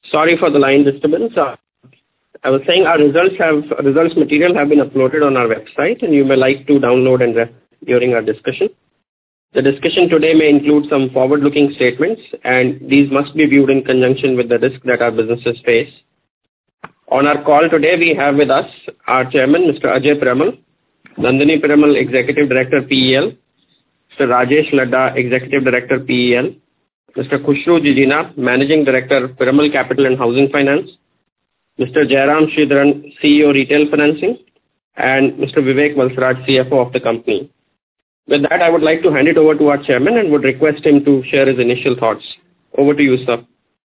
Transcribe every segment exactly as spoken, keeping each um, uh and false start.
Sorry for the line disturbance. Uh, I was saying our results have results material have been uploaded on our website, and you may like to download and refer during our discussion. The discussion today may include some forward-looking statements, and these must be viewed in conjunction with the risk that our businesses face. On our call today, we have with us our chairman, Mister Ajay Piramal, Nandini Piramal, Executive Director, P E L, Mister Rajesh Ladda, Executive Director, P E L, Mister Khushru Jijina, Managing Director, Piramal Capital and Housing Finance, Mister Jairam Sridharan, C E O, Retail Financing, and Mister Vivek Valsaraj, C F O of the company. With that, I would like to hand it over to our chairman and would request him to share his initial thoughts. Over to you, sir.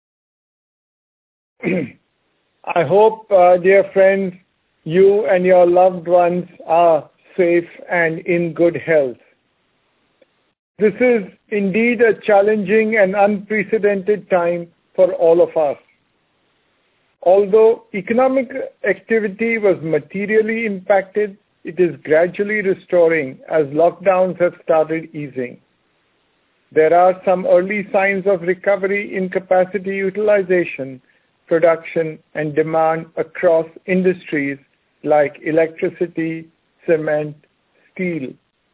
I hope, uh, dear friends, you and your loved ones are safe and in good health. This is indeed a challenging and unprecedented time for all of us. Although economic activity was materially impacted, it is gradually restoring as lockdowns have started easing. There are some early signs of recovery in capacity utilization, production, and demand across industries like electricity, cement, steel.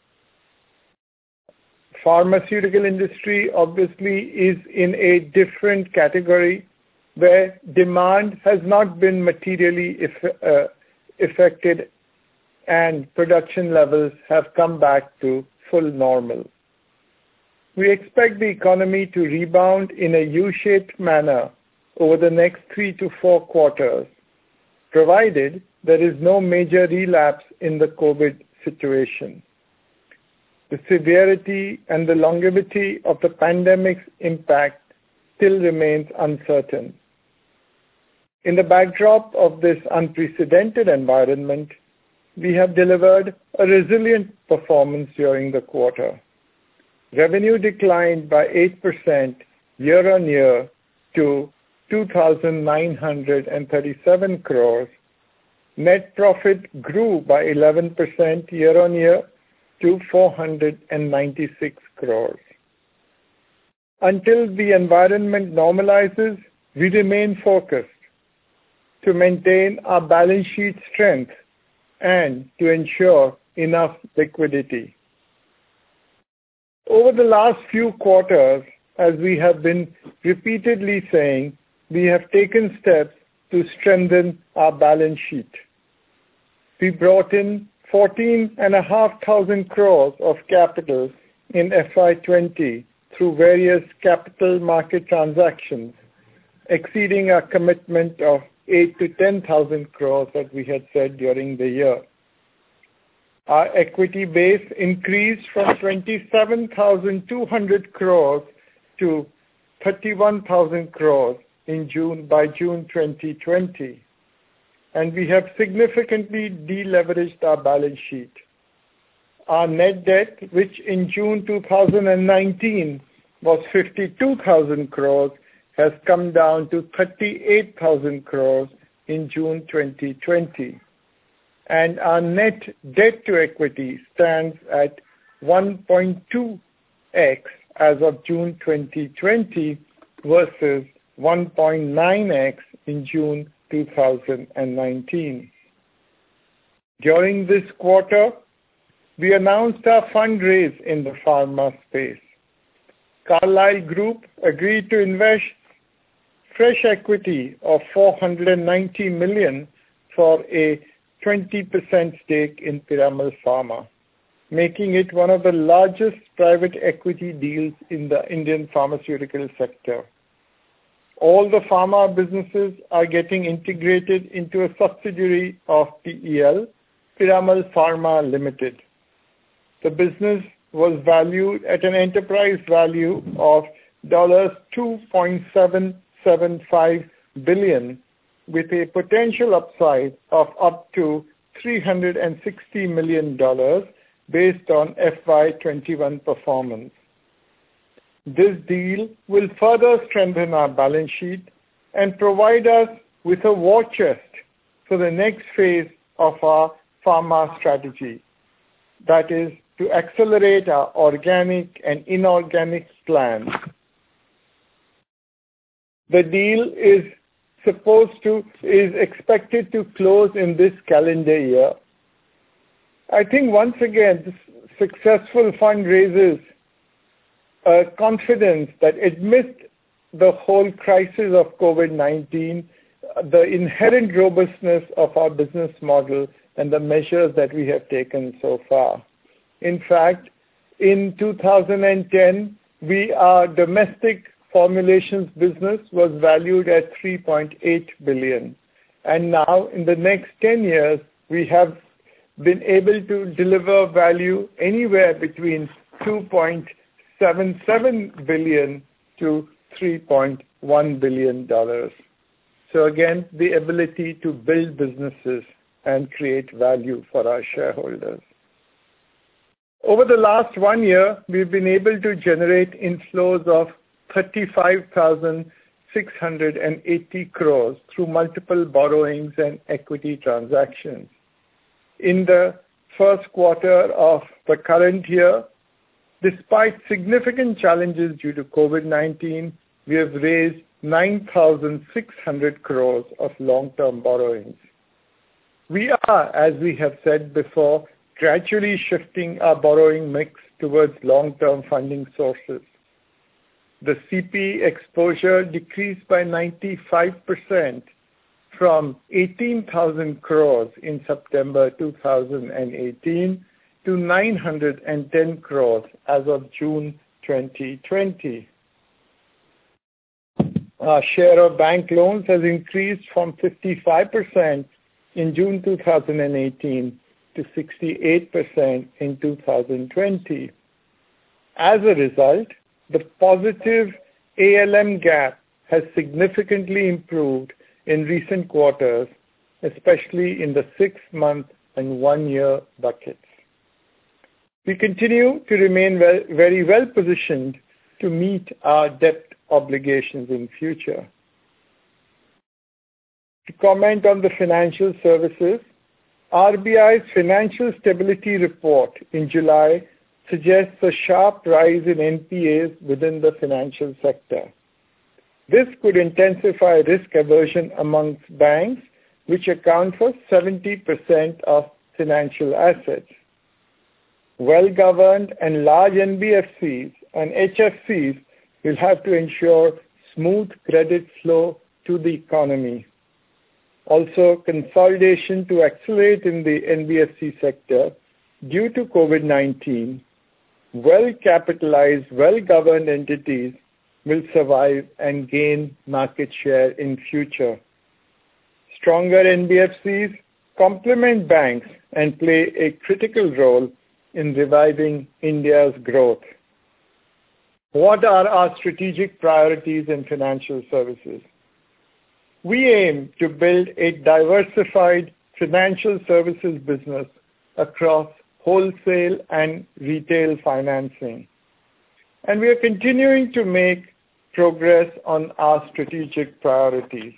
Pharmaceutical industry obviously is in a different category where demand has not been materially eff- uh, affected and production levels have come back to full normal. We expect the economy to rebound in a U-shaped manner over the next three to four quarters, provided there is no major relapse in the COVID situation. The severity and the longevity of the pandemic's impact still remains uncertain. In the backdrop of this unprecedented environment, we have delivered a resilient performance during the quarter. Revenue declined by eight percent year-on-year to two thousand nine hundred thirty-seven crores. Net profit grew by eleven percent year-on-year to four hundred ninety-six crores. Until the environment normalizes, we remain focused to maintain our balance sheet strength and to ensure enough liquidity. Over the last few quarters, as we have been repeatedly saying, we have taken steps to strengthen our balance sheet. We brought in fourteen and a half thousand crores of capital in F Y twenty through various capital market transactions, exceeding our commitment of eight to ten thousand crores that we had said during the year. Our equity base increased from twenty-seven thousand two hundred crores to thirty-one thousand crores in June by June twenty twenty. And we have significantly deleveraged our balance sheet. Our net debt, which in June two thousand nineteen was fifty-two thousand crores, has come down to thirty-eight thousand crores in June twenty twenty. And our net debt to equity stands at one point two x as of June twenty twenty versus one point nine x in June two thousand nineteen. During this quarter, we announced our fundraise in the pharma space. Carlyle Group agreed to invest fresh equity of four hundred ninety million dollars for a twenty percent stake in Piramal Pharma, making it one of the largest private equity deals in the Indian pharmaceutical sector. All the pharma businesses are getting integrated into a subsidiary of P E L, Piramal Pharma Limited. The business was valued at an enterprise value of two point seven seven five billion dollars with a potential upside of up to three hundred sixty million dollars based on F Y twenty-one performance. This deal will further strengthen our balance sheet and provide us with a war chest for the next phase of our pharma strategy, that is, to accelerate our organic and inorganic plans. The deal is supposed to, is expected to close in this calendar year. I think once again, this successful fundraisers uh, confidence that amidst the whole crisis of COVID nineteen, the inherent robustness of our business model and the measures that we have taken so far. In fact, in two thousand ten, we, our domestic formulations business was valued at three point eight billion dollars. And now in the next ten years, we have been able to deliver value anywhere between two point seven seven billion dollars to three point one billion dollars. So again, the ability to build businesses and create value for our shareholders. Over the last one year, we've been able to generate inflows of thirty-five thousand six hundred eighty crores through multiple borrowings and equity transactions. In the first quarter of the current year, despite significant challenges due to COVID nineteen, we have raised nine thousand six hundred crores of long-term borrowings. We are, as we have said before, gradually shifting our borrowing mix towards long-term funding sources. The C P exposure decreased by ninety-five percent from eighteen thousand crores in September two thousand eighteen to nine hundred ten crores as of June twenty twenty. Our share of bank loans has increased from fifty-five percent in June two thousand eighteen to sixty-eight percent in two thousand twenty. As a result, the positive A L M gap has significantly improved in recent quarters, especially in the six-month and one-year buckets. We continue to remain well, very well positioned to meet our debt obligations in future. To comment on the financial services, R B I's Financial Stability Report in July suggests a sharp rise in N P As within the financial sector. This could intensify risk aversion amongst banks, which account for seventy percent of financial assets. Well-governed and large N B F Cs and H F Cs will have to ensure smooth credit flow to the economy. Also, consolidation to accelerate in the N B F C sector due to COVID nineteen, well-capitalized, well-governed entities will survive and gain market share in future. Stronger N B F Cs complement banks and play a critical role in reviving India's growth. What are our strategic priorities in financial services? We aim to build a diversified financial services business across wholesale and retail financing. And we are continuing to make progress on our strategic priorities.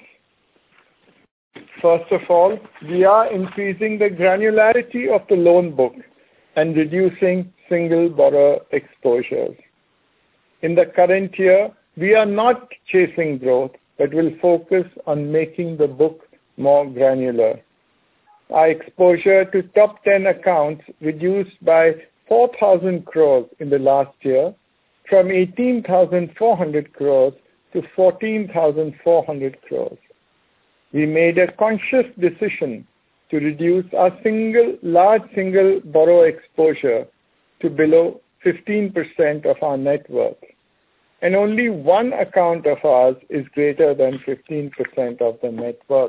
First of all, we are increasing the granularity of the loan book and reducing single borrower exposures. In the current year, we are not chasing growth, but will focus on making the book more granular. Our exposure to top ten accounts reduced by four thousand crores in the last year, from eighteen thousand four hundred crores to fourteen thousand four hundred crores. We made a conscious decision to reduce our single, large single borrower exposure to below fifteen percent of our net worth. And only one account of ours is greater than fifteen percent of the net worth.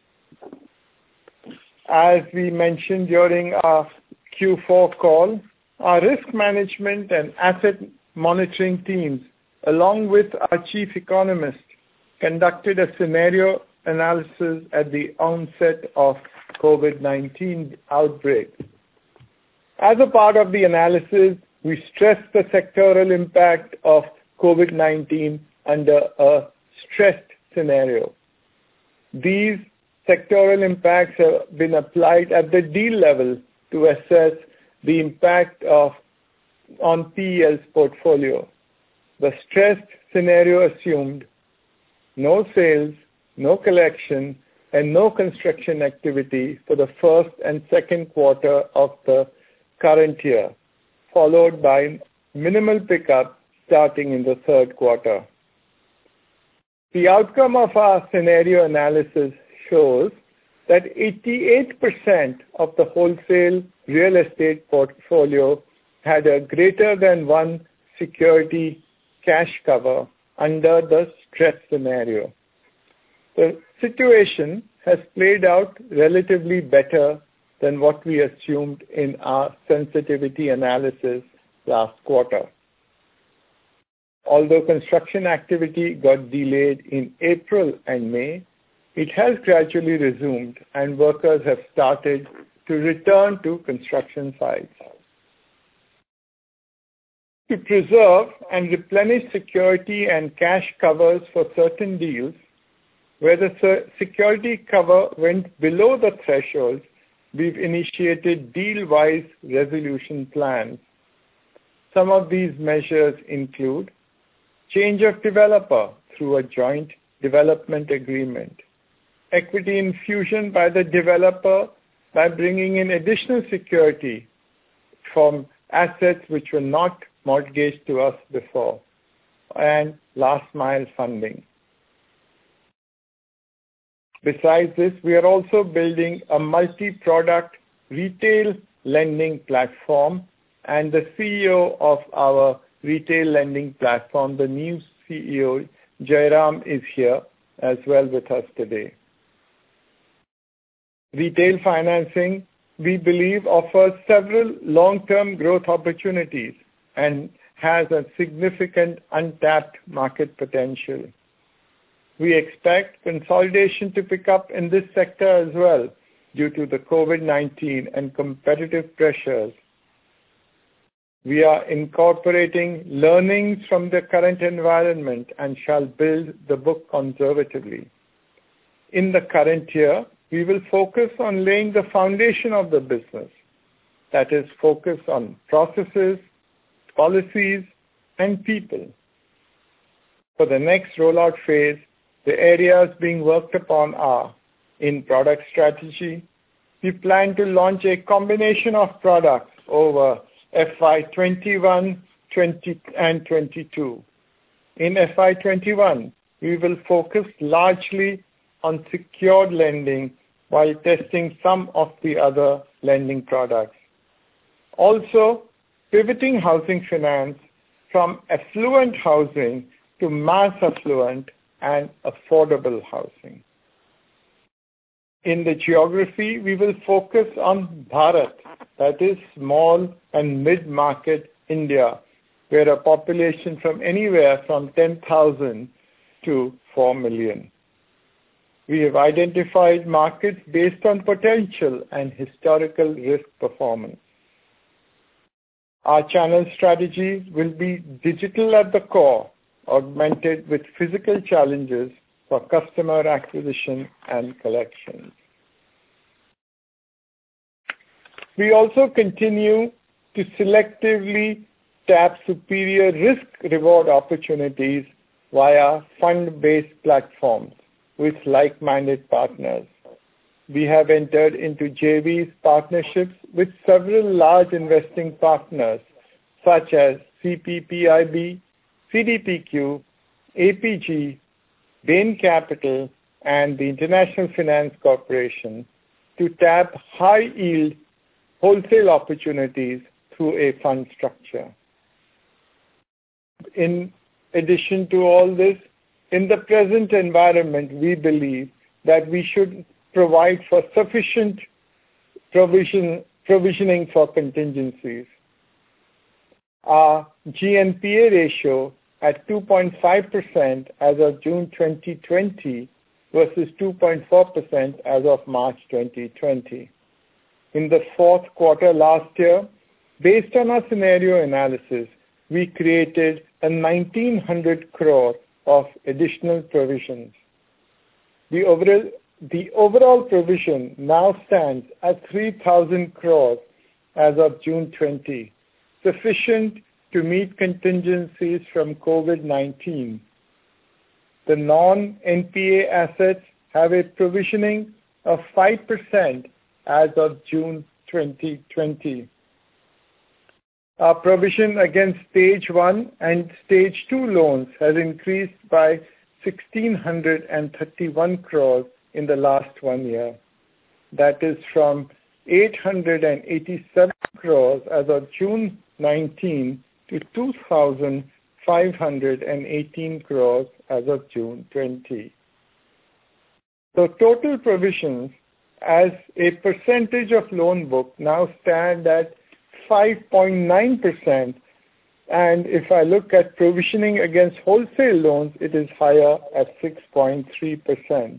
As we mentioned during our Q four call, our risk management and asset monitoring teams, along with our chief economist, conducted a scenario analysis at the onset of COVID nineteen outbreak. As a part of the analysis, we stressed the sectoral impact of COVID nineteen under a stressed scenario. These sectoral impacts have been applied at the deal level to assess the impact of on P E L's portfolio. The stressed scenario assumed no sales, no collection, and no construction activity for the first and second quarter of the current year, followed by minimal pickup starting in the third quarter. The outcome of our scenario analysis shows that eighty-eight percent of the wholesale real estate portfolio had a greater than one security cash cover under the stress scenario. The situation has played out relatively better than what we assumed in our sensitivity analysis last quarter. Although construction activity got delayed in April and May, it has gradually resumed and workers have started to return to construction sites. To preserve and replenish security and cash covers for certain deals, where the security cover went below the threshold, we've initiated deal-wise resolution plans. Some of these measures include change of developer through a joint development agreement, equity infusion by the developer by bringing in additional security from assets which were not mortgaged to us before, and last mile funding. Besides this, we are also building a multi-product retail lending platform, and the C E O of our retail lending platform, the new C E O, Jairam, is here as well with us today. Retail financing, we believe, offers several long-term growth opportunities and has a significant untapped market potential. We expect consolidation to pick up in this sector as well due to the COVID nineteen and competitive pressures. We are incorporating learnings from the current environment and shall build the book conservatively. In the current year, we will focus on laying the foundation of the business, that is, focus on processes, policies, and people. For the next rollout phase, the areas being worked upon are in product strategy. We plan to launch a combination of products over F Y twenty-one, twenty, and twenty-two. In F Y twenty-one, we will focus largely on secured lending while testing some of the other lending products. Also, pivoting housing finance from affluent housing to mass affluent and affordable housing. In the geography, we will focus on Bharat, that is small and mid-market India, where a population from anywhere from ten thousand to four million. We have identified markets based on potential and historical risk performance. Our channel strategy will be digital at the core, augmented with physical challenges for customer acquisition and collections. We also continue to selectively tap superior risk-reward opportunities via fund-based platforms with like-minded partners. We have entered into J Vs partnerships with several large investing partners such as C P P I B, C D P Q, A P G, Bain Capital, and the International Finance Corporation to tap high-yield wholesale opportunities through a fund structure. In addition to all this, in the present environment, we believe that we should provide for sufficient provision, provisioning for contingencies. Our G N P A ratio at two point five percent as of June twenty twenty versus two point four percent as of March twenty twenty. In the fourth quarter last year, based on our scenario analysis, we created a nineteen hundred crore of additional provisions. The overall, the overall provision now stands at three thousand crores as of June twentieth, sufficient to meet contingencies from COVID nineteen. the non-N P A assets have a provisioning of five percent as of June twenty twenty. Our provision against stage one and stage two loans has increased by one thousand six hundred thirty-one crores in the last one year. That is from eight hundred eighty-seven crores as of June nineteenth to two thousand five hundred eighteen crores as of June twentieth. So total provisions as a percentage of loan book now stand at five point nine percent, and if I look at provisioning against wholesale loans, it is higher at six point three percent.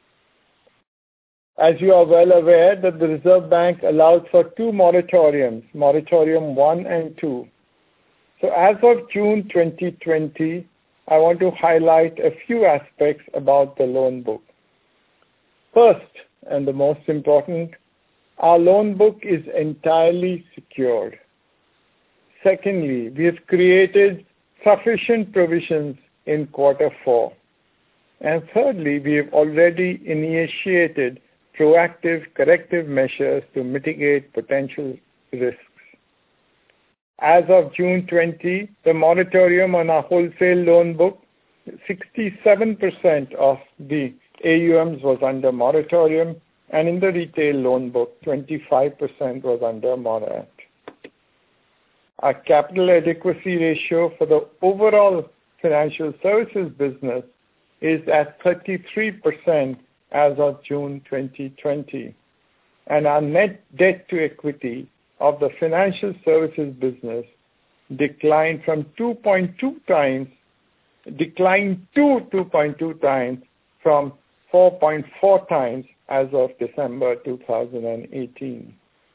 As you are well aware that the Reserve Bank allowed for two moratoriums, moratorium one and two. So as of June twenty twenty, I want to highlight a few aspects about the loan book. First, and the most important, our loan book is entirely secured. Secondly, we have created sufficient provisions in quarter four. And thirdly, we have already initiated proactive corrective measures to mitigate potential risks. As of June twentieth, the moratorium on our wholesale loan book, sixty-seven percent of the A U Ms was under moratorium, and in the retail loan book, twenty-five percent was under moratorium. Our capital adequacy ratio for the overall financial services business is at thirty-three percent as of June twenty twenty, and our net debt to equity of the financial services business declined from two point two times, declined to two point two times from four point four times as of December two thousand eighteen.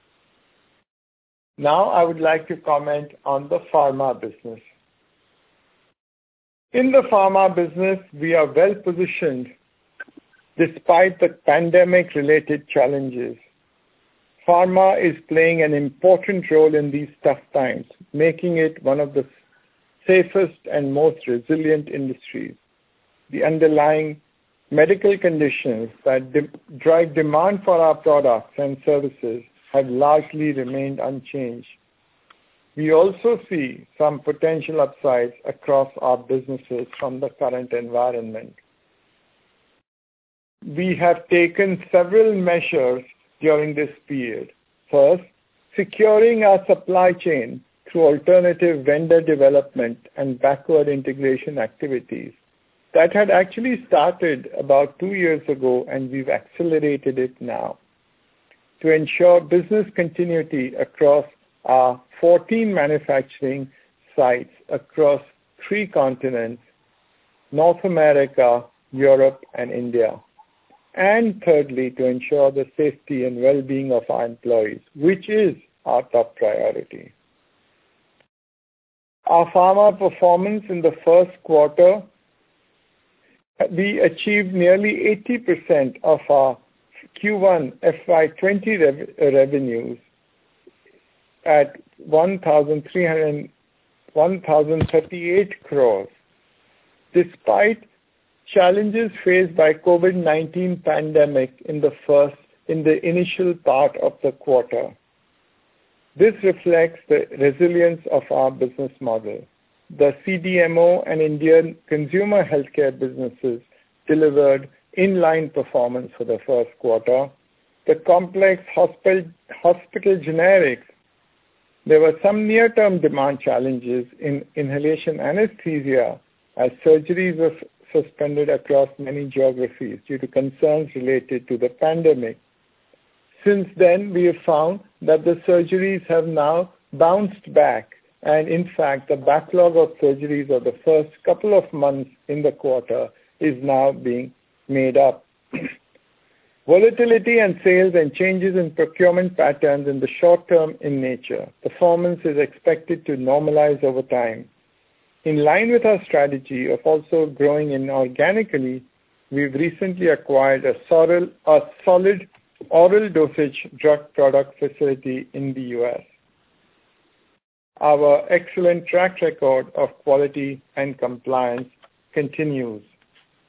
Now I would like to comment on the pharma business. In the pharma business, we are well positioned despite the pandemic-related challenges. Pharma is playing an important role in these tough times, making it one of the safest and most resilient industries. The underlying medical conditions that de- drive demand for our products and services have largely remained unchanged. We also see some potential upsides across our businesses from the current environment. We have taken several measures during this period. First, securing our supply chain through alternative vendor development and backward integration activities. That had actually started about two years ago, and we've accelerated it now. To ensure business continuity across our fourteen manufacturing sites across three continents, North America, Europe, and India. And thirdly, to ensure the safety and well-being of our employees, which is our top priority. Our pharma performance in the first quarter, we achieved nearly eighty percent of our Q one F Y twenty rev- revenues at one thousand thirty-eight crores, despite challenges faced by COVID nineteen pandemic in the first, in the initial part of the quarter. This reflects the resilience of our business model. The C D M O and Indian consumer healthcare businesses delivered in-line performance for the first quarter. The complex hospital, hospital generics, there were some near-term demand challenges in inhalation anesthesia as surgeries were suspended across many geographies due to concerns related to the pandemic. Since then, we have found that the surgeries have now bounced back, and in fact, the backlog of surgeries of the first couple of months in the quarter is now being made up. Volatility and sales and changes in procurement patterns in the short term in nature. Performance is expected to normalize over time. In line with our strategy of also growing inorganically, we've recently acquired a solid, a solid oral dosage drug product facility in the U S. Our excellent track record of quality and compliance continues.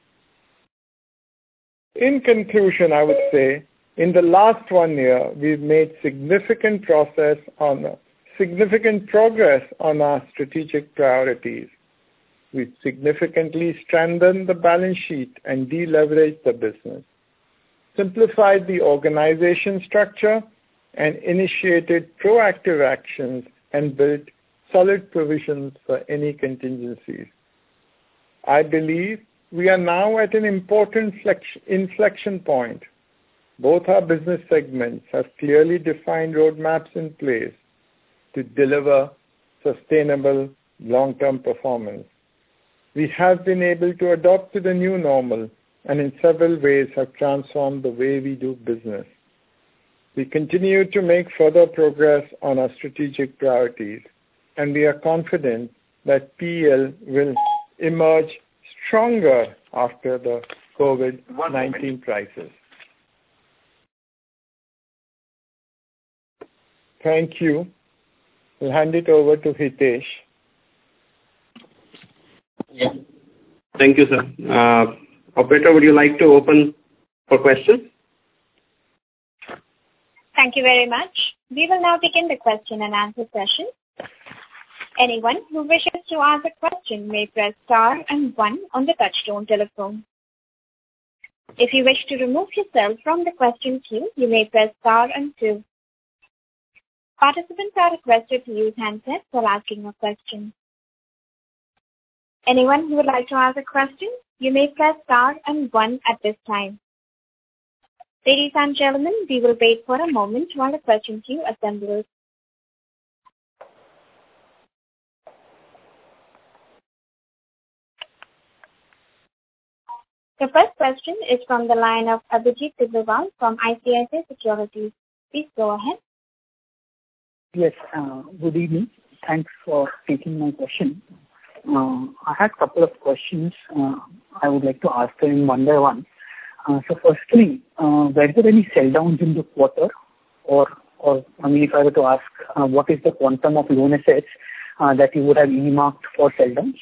In conclusion, I would say, in the last one year, we've made significant process on significant progress on our strategic priorities. We've significantly strengthened the balance sheet and deleveraged the business, simplified the organization structure, and initiated proactive actions and built solid provisions for any contingencies. I believe we are now at an important inflection point. Both our business segments have clearly defined roadmaps in place to deliver sustainable long-term performance. We have been able to adapt to the new normal and in several ways have transformed the way we do business. We continue to make further progress on our strategic priorities, and we are confident that P E L will emerge stronger after the COVID nineteen crisis. Thank you. I'll hand it over to Hitesh. Yeah. Thank you, sir. Uh, operator, would you like to open for questions? Thank you very much. We will now begin the question and answer session. Anyone who wishes to ask a question may press star and one on the touchtone telephone. If you wish to remove yourself from the question queue, you may press star and two. Participants are requested to use handsets while asking a question. Anyone who would like to ask a question, you may press star and one at this time. Ladies and gentlemen, we will wait for a moment while the question queue assembles. The first question is from the line of Abhijit Tibrewal from I C I C I Securities. Please go ahead. Yes, uh, good evening. Thanks for taking my question. Uh, I had a couple of questions. Uh, I would like to ask them one by one. Uh, so firstly, uh, were there any sell downs in the quarter? Or, or I mean, if I were to ask, uh, what is the quantum of loan assets uh, that you would have earmarked for sell downs?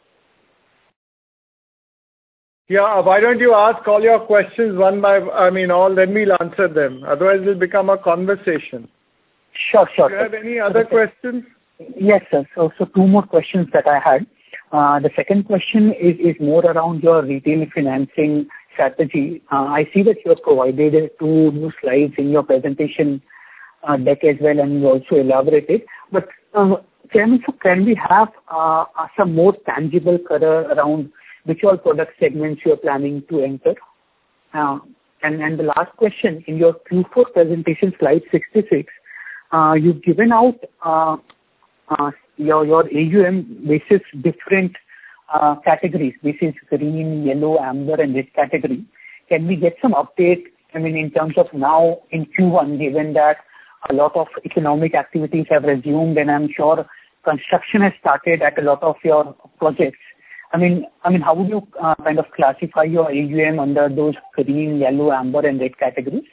Yeah, why don't you ask all your questions one by, I mean, all, then we'll answer them. Otherwise, it'll become a conversation. Sure, sure. Do you have any other questions? Yes, sir. So, so two more questions that I had. Uh, the second question is, is more around your retail financing strategy. Uh, I see that you have provided two new slides in your presentation uh, deck as well, and you also elaborated. But, uh, Chairman, so can we have uh, some more tangible color around which all product segments you are planning to enter? Uh, and, and the last question, in your Q four presentation, slide sixty-six, uh, you've given out uh, uh, your, your A U M basis different uh, categories, basis green, yellow, amber, and red category. Can we get some update, I mean, in terms of now in Q one, given that a lot of economic activities have resumed and I'm sure construction has started at a lot of your projects. I mean, I mean, how would you uh, kind of classify your A U M under those green, yellow, amber, and red categories?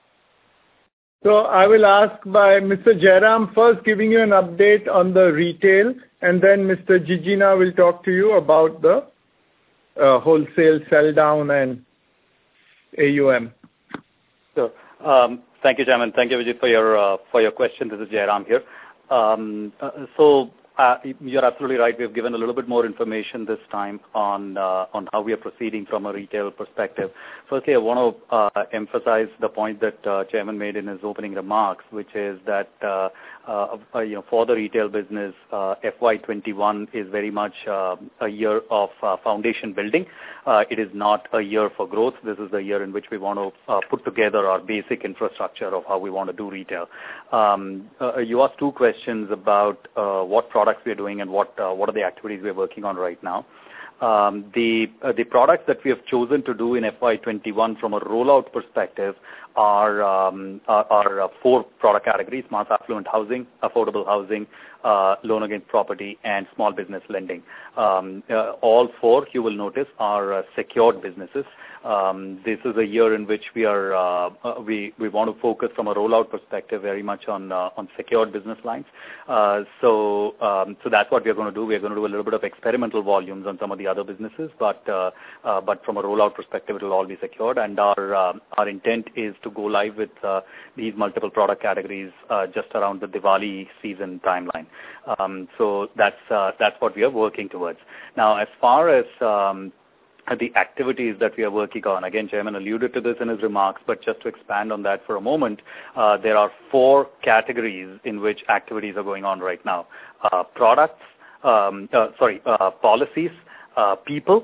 So I will ask by Mister Jairam first giving you an update on the retail, and then Mister Jijina will talk to you about the uh, wholesale sell down and A U M. Sure. Um, thank you, Chairman. Thank you, Vijay, for your uh, for your question. This is Jairam here. Um, uh, so. Uh, you're absolutely right. We've given a little bit more information this time on uh, on how we are proceeding from a retail perspective. Firstly, I want to uh, emphasize the point that uh, Chairman made in his opening remarks, which is that uh, uh, uh, you know, for the retail business, uh, F Y twenty-one is very much uh, a year of uh, foundation building. Uh, it is not a year for growth. This is the year in which we want to uh, put together our basic infrastructure of how we want to do retail. Um, uh, you asked two questions about uh, what products we are doing and what uh, what are the activities we are working on right now. Um, the uh, the products that we have chosen to do in F Y twenty-one from a rollout perspective are um, are, are uh, four product categories: mass affluent housing, affordable housing, uh, loan against property, and small business lending. Um, uh, all four, you will notice, are uh, secured businesses. Um, this is a year in which we are uh, uh, we we want to focus from a rollout perspective very much on uh, on secured business lines. Uh, so um, so that's what we are going to do. We are going to do a little bit of experimental volumes on some of the other businesses, but uh, uh, but from a rollout perspective, it will all be secured. And our uh, our intent is to go live with uh, these multiple product categories uh, just around the Diwali season timeline. Um, so that's uh, that's what we are working towards. Now, as far as um, the activities that we are working on, again, Chairman alluded to this in his remarks, but just to expand on that for a moment, uh, there are four categories in which activities are going on right now. Uh, products, um, uh, sorry, uh, policies, uh, people,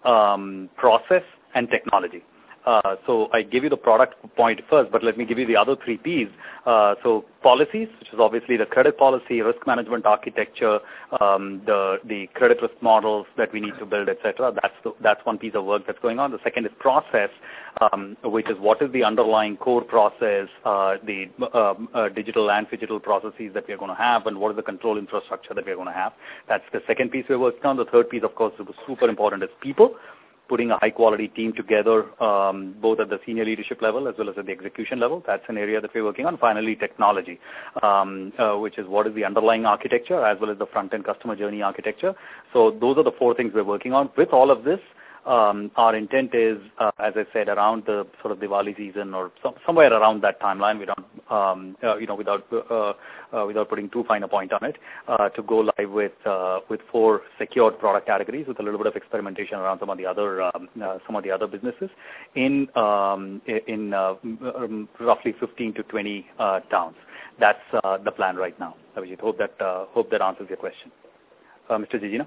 um, process, and technology. Uh, so I give you the product point first, but let me give you the other three Ps. Uh, so policies, which is obviously the credit policy, risk management architecture, um, the the credit risk models that we need to build, et cetera. That's the, that's one piece of work that's going on. The second is process, um, which is what is the underlying core process, uh, the um, uh, digital and phygital processes that we are going to have, and what is the control infrastructure that we are going to have. That's the second piece we're working on. The third piece, of course, is super important, is people. Putting a high-quality team together, um, both at the senior leadership level as well as at the execution level. That's an area that we're working on. Finally, technology, um, uh, which is what is the underlying architecture as well as the front-end customer journey architecture. So those are the four things we're working on. With all of this, um, our intent is, uh, as I said, around the sort of Diwali season or some, somewhere around that timeline. We don't, um, uh, you know, without uh, uh, without putting too fine a point on it, uh, to go live with uh, with four secured product categories with a little bit of experimentation around some of the other um, uh, some of the other businesses in um, in uh, um, roughly fifteen to twenty uh, towns. That's uh, the plan right now. Abhijit, hope that uh, hope that answers your question. Uh, Mister Jijina?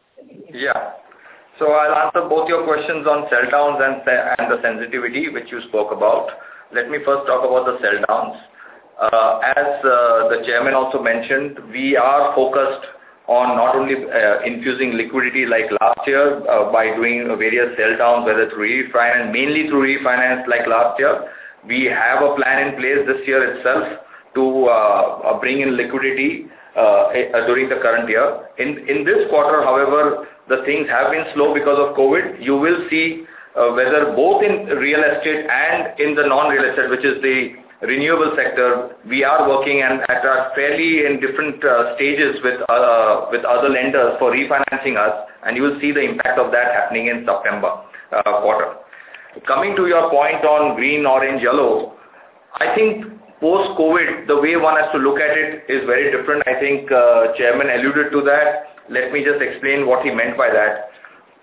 Yeah. So I'll answer both your questions on sell downs and, and the sensitivity which you spoke about. Let me first talk about the sell downs. Uh, as uh, the chairman also mentioned, we are focused on not only uh, infusing liquidity like last year uh, by doing various sell downs, whether through refinance, mainly through refinance like last year. We have a plan in place this year itself to uh, bring in liquidity uh, during the current year. In, in this quarter, however, the things have been slow because of COVID. You will see uh, whether both in real estate and in the non-real estate, which is the renewable sector, we are working and at a fairly in different uh, stages with uh, with other lenders for refinancing us, and you will see the impact of that happening in September uh, quarter. Coming to your point on green, orange, yellow, I think post-COVID, the way one has to look at it is very different. I think uh, Chairman alluded to that. Let me just explain what he meant by that.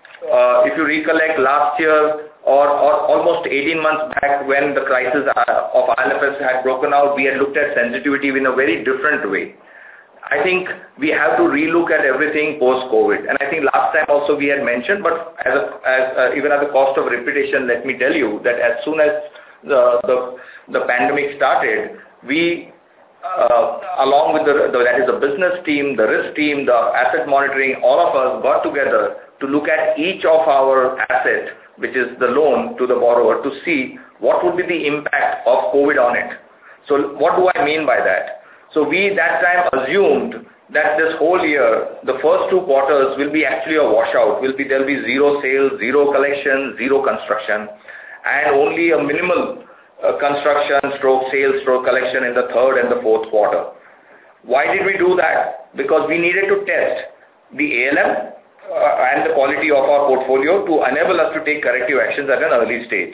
Uh, if you recollect last year or, or almost eighteen months back when the crisis of I L F S had broken out, we had looked at sensitivity in a very different way. I think we have to relook at everything post-COVID. And I think last time also we had mentioned, but as, a, as uh, even at the cost of repetition, let me tell you that as soon as the, the, the pandemic started, we Uh, along with the, the, that is the business team, the risk team, the asset monitoring, all of us got together to look at each of our asset, which is the loan to the borrower, to see what would be the impact of COVID on it. So what do I mean by that? So we that time assumed that this whole year, the first two quarters will be actually a washout. Will be there'll be zero sales, zero collection, zero construction, and only a minimal Uh, construction, stroke sales, stroke collection in the third and the fourth quarter. Why did we do that? Because we needed to test the A L M uh, and the quality of our portfolio to enable us to take corrective actions at an early stage.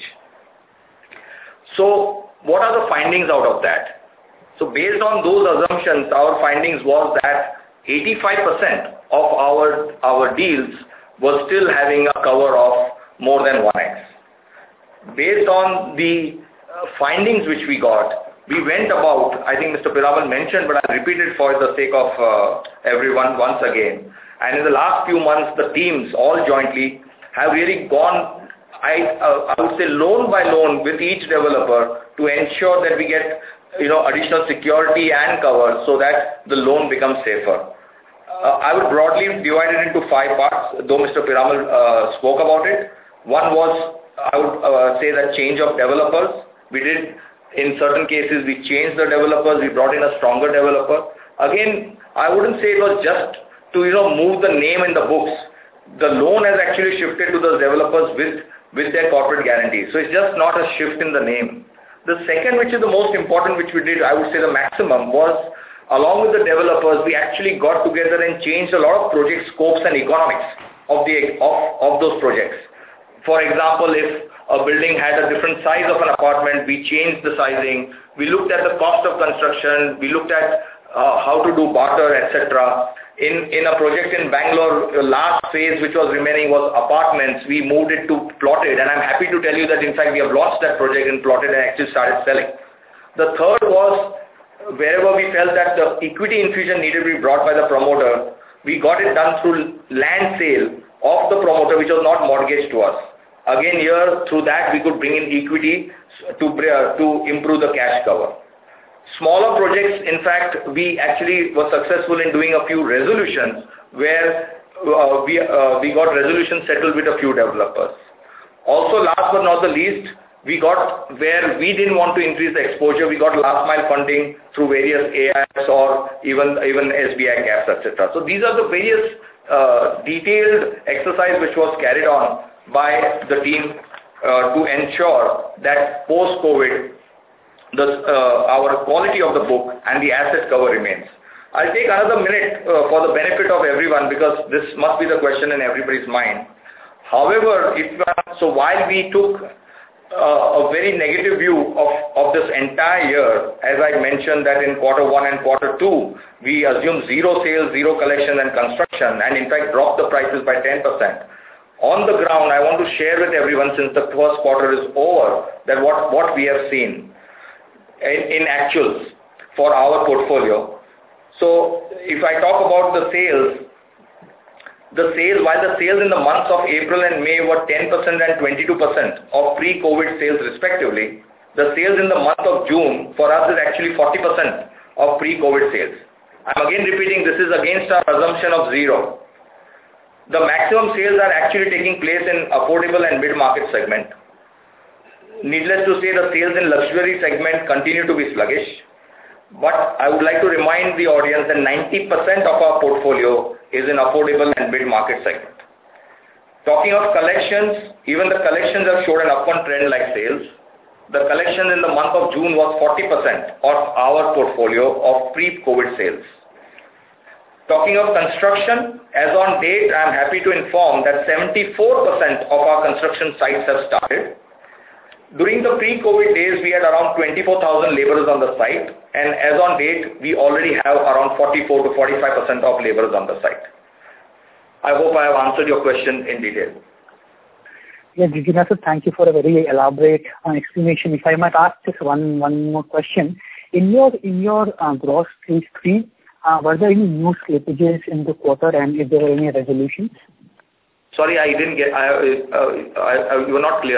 So what are the findings out of that? So based on those assumptions, our findings was that eighty-five percent of our, our deals were still having a cover of more than one X. Based on the findings which we got, we went about, I think Mister Piramal mentioned, but I'll repeat it for the sake of uh, everyone once again. And in the last few months, the teams all jointly have really gone, I, uh, I would say loan by loan with each developer to ensure that we get, you know, additional security and cover so that the loan becomes safer. Uh, I would broadly divide it into five parts, though Mister Piramal uh, spoke about it. One was, I would uh, say, that change of developers. We did, in certain cases, we changed the developers, we brought in a stronger developer. Again, I wouldn't say it was just to, you know, move the name in the books. the loan has actually shifted to the developers with, with their corporate guarantees. So it's just not a shift in the name. The second, which is the most important, which we did, I would say the maximum, was along with the developers, we actually got together and changed a lot of project scopes and economics of, the, of, of those projects. For example, if a building had a different size of an apartment, we changed the sizing. We looked at the cost of construction. We looked at uh, how to do barter, et cetera. In, in a project in Bangalore, the last phase which was remaining was apartments. We moved it to plotted, and I'm happy to tell you that in fact we have launched that project in plotted and actually started selling. The third was wherever we felt that the equity infusion needed to be brought by the promoter, we got it done through land sale of the promoter, which was not mortgaged to us. Again, here, through that, we could bring in equity to, uh, to improve the cash cover. Smaller projects, in fact, we actually were successful in doing a few resolutions where uh, we, uh, we got resolutions settled with a few developers. Also, last but not the least, we got where we didn't want to increase the exposure, we got last mile funding through various A I S or even, even S B I caps, et cetera. So these are the various uh, detailed exercise which was carried on by the team uh, to ensure that post-COVID, the, uh, our quality of the book and the asset cover remains. I'll take another minute uh, for the benefit of everyone because this must be the question in everybody's mind. However, if so while we took uh, a very negative view of, of this entire year, as I mentioned that in quarter one and quarter two, we assumed zero sales, zero collection and construction, and in fact dropped the prices by ten percent. On the ground, I want to share with everyone since the first quarter is over that what, what we have seen in, in actuals for our portfolio. So if I talk about the sales, the sales, while the sales in the months of April and May were ten percent and twenty-two percent of pre-COVID sales respectively, the sales in the month of June for us is actually forty percent of pre-COVID sales. I'm again repeating, this is against our assumption of zero. The maximum sales are actually taking place in affordable and mid-market segment. Needless to say, the sales in luxury segment continue to be sluggish. But I would like to remind the audience that ninety percent of our portfolio is in affordable and mid-market segment. Talking of collections, even the collections have showed an upward trend like sales. The collection in the month of June was forty percent of our portfolio of pre-COVID sales. Talking of construction, as on date, I am happy to inform that seventy-four percent of our construction sites have started. During the pre-COVID days, we had around twenty-four thousand laborers on the site, and as on date, we already have around forty-four to forty-five percent of laborers on the site. I hope I have answered your question in detail. Yes, Jijina sir, thank you for a very elaborate uh, explanation. If I might ask just one, one more question. In your, in your uh, gross stage three, Uh, were there any new slippages in the quarter, and if there were any resolutions? Sorry, I didn't get. I, uh, I, I, you were not clear.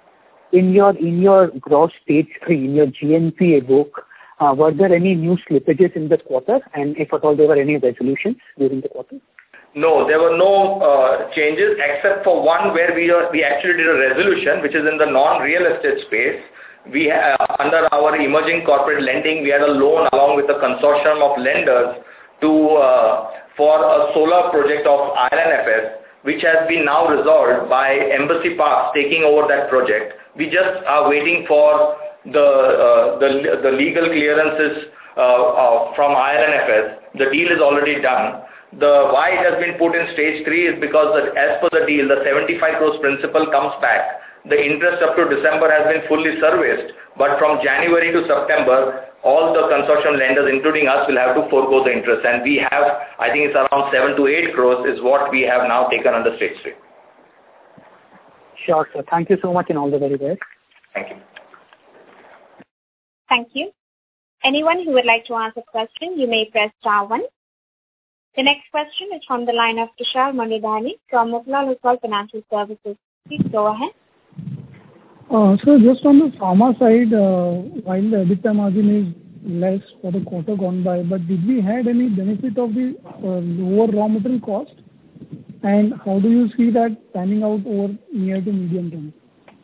In your in your gross stage three, in your G N P A book, uh, were there any new slippages in the quarter, and if at all there were any resolutions during the quarter? No, there were no uh, changes except for one where we are, we actually did a resolution, which is in the non-real estate space. We uh, under our emerging corporate lending, we had a loan along with a consortium of lenders to uh, for a solar project of I L N F S, which has been now resolved by Embassy Parks taking over that project. We just are waiting for the uh, the, the legal clearances uh, uh, from I L N F S. The deal is already done. The why it has been put in stage three is because that as per the deal, the seventy-five crores principal comes back. The interest up to December has been fully serviced, but from January to September, all the consortium lenders, including us, will have to forego the interest. And we have, I think it's around seven to eight crores is what we have now taken under stage three. Sure, sir. Thank you so much and all the very best. Thank you. Thank you. Anyone who would like to ask a question, you may press star one. The next question is from the line of Tushar Manudhane from Motilal Oswal Financial Services. Please go ahead. Uh, so just on the pharma side, uh, while the EBITDA margin is less for the quarter gone by, but did we had any benefit of the uh, lower raw material cost? And how do you see that panning out over near to medium term?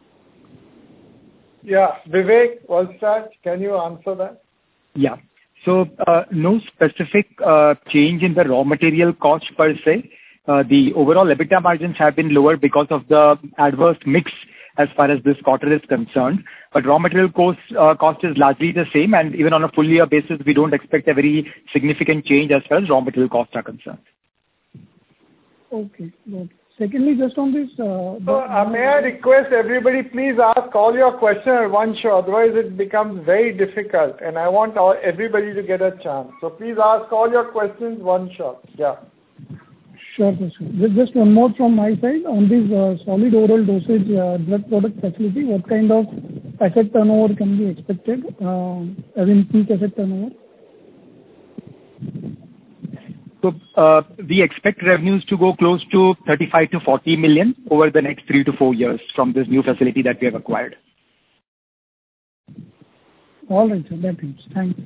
Yeah, Vivek Valsaraj, can you answer that? Yeah. So uh, no specific uh, change in the raw material cost per se. uh, the overall EBITDA margins have been lower because of the adverse mix as far as this quarter is concerned. But raw material cost, uh, cost is largely the same, and even on a full year basis, we don't expect a very significant change as far as raw material costs are concerned. Okay. Good. Secondly, just on this... Uh, so, uh, may I request everybody, please ask all your questions at one shot, otherwise it becomes very difficult, and I want all, everybody to get a chance. So please ask all your questions one shot. Yeah. Sure, sir. Just one more from my side. On this uh, solid oral dosage uh, drug product facility, what kind of asset turnover can be expected, uh, as in peak asset turnover? So uh, we expect revenues to go close to thirty-five to forty million over the next three to four years from this new facility that we have acquired. All right, sir. That helps. Thanks.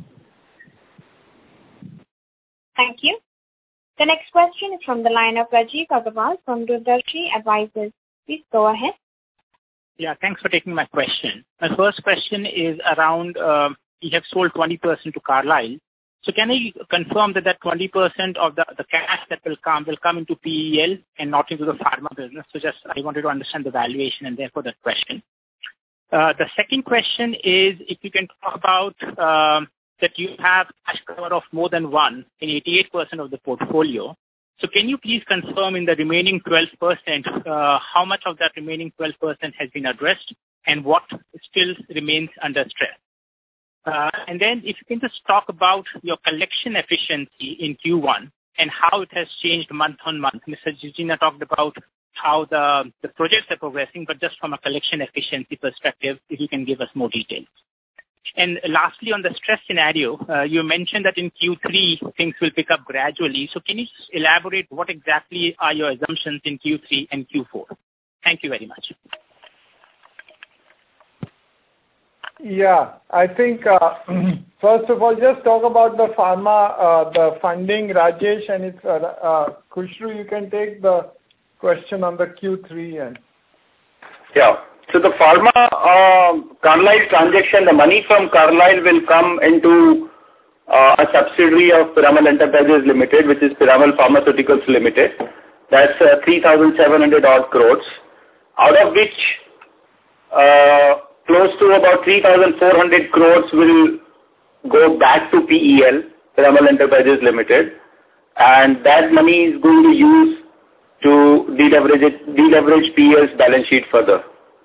Thank you. The next question is from the line of Rajiv Agarwal from Durdarshi Advisors. Please go ahead. Yeah, thanks for taking my question. My first question is around, uh, you have sold twenty percent to Carlyle. So can I confirm that that twenty percent of the, the cash that will come will come into P E L and not into the pharma business? So just I wanted to understand the valuation and therefore that question. Uh, the second question is if you can talk about um, that you have cash cover of more than one in eighty-eight percent of the portfolio. So can you please confirm in the remaining twelve percent uh, how much of that remaining twelve percent has been addressed and what still remains under stress? Uh, and then if you can just talk about your collection efficiency in Q one and how it has changed month on month. Mister Jijina talked about how the, the projects are progressing, but just from a collection efficiency perspective, if you can give us more details. And lastly, on the stress scenario, uh, you mentioned that in Q three, things will pick up gradually. So can you just elaborate what exactly are your assumptions in Q three and Q four? Thank you very much. Yeah, I think, uh, first of all, just talk about the pharma, uh, the funding, Rajesh, and it's, uh, uh, Khushru, you can take the question on the Q three and... Yeah. So the pharma uh, Carlyle transaction, the money from Carlyle will come into uh, a subsidiary of Piramal Enterprises Limited, which is Piramal Pharmaceuticals Limited. That's uh, three thousand seven hundred odd crores, out of which uh, close to about three thousand four hundred crores will go back to P E L, Piramal Enterprises Limited, and that money is going to use to deleverage, it, deleverage P E L's balance sheet further.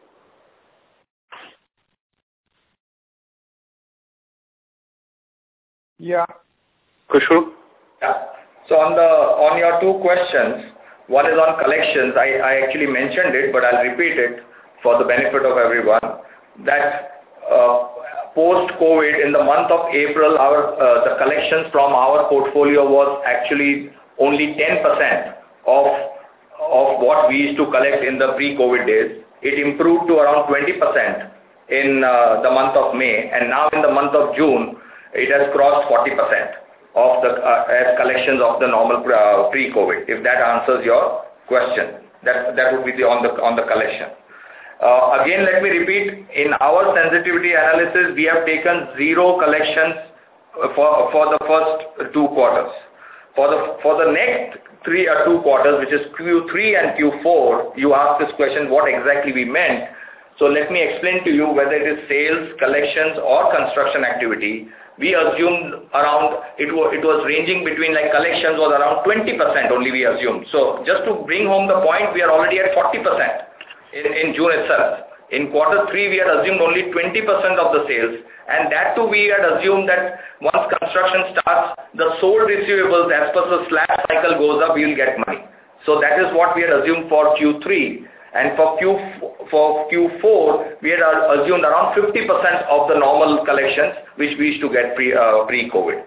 Yeah. Khushru? Yeah. So on the on your two questions, one is on collections. I, I actually mentioned it, but I'll repeat it for the benefit of everyone. That uh, post-COVID, in the month of April, our uh, the collections from our portfolio was actually only ten percent of of what we used to collect in the pre-COVID days. It improved to around twenty percent in uh, the month of May, and now in the month of June, it has crossed forty percent of the uh, as collections of the normal uh, pre-COVID. If that answers your question, that that would be the on the on the collection. Uh, again, let me repeat. In our sensitivity analysis, we have taken zero collections for for the first two quarters. For the for the next three or two quarters, which is Q three and Q four, you asked this question, what exactly we meant. So let me explain to you whether it is sales, collections, or construction activity. We assumed around, it was, it was ranging between, like collections was around twenty percent only we assumed. So just to bring home the point, we are already at forty percent in, in June itself. In quarter three, we had assumed only twenty percent of the sales. And that too, we had assumed that once construction starts, the sold receivables as per the slab cycle goes up, we will get money. So that is what we had assumed for Q three. And for Q for Q four, we had assumed around fifty percent of the normal collections which we used to get pre uh, pre-COVID.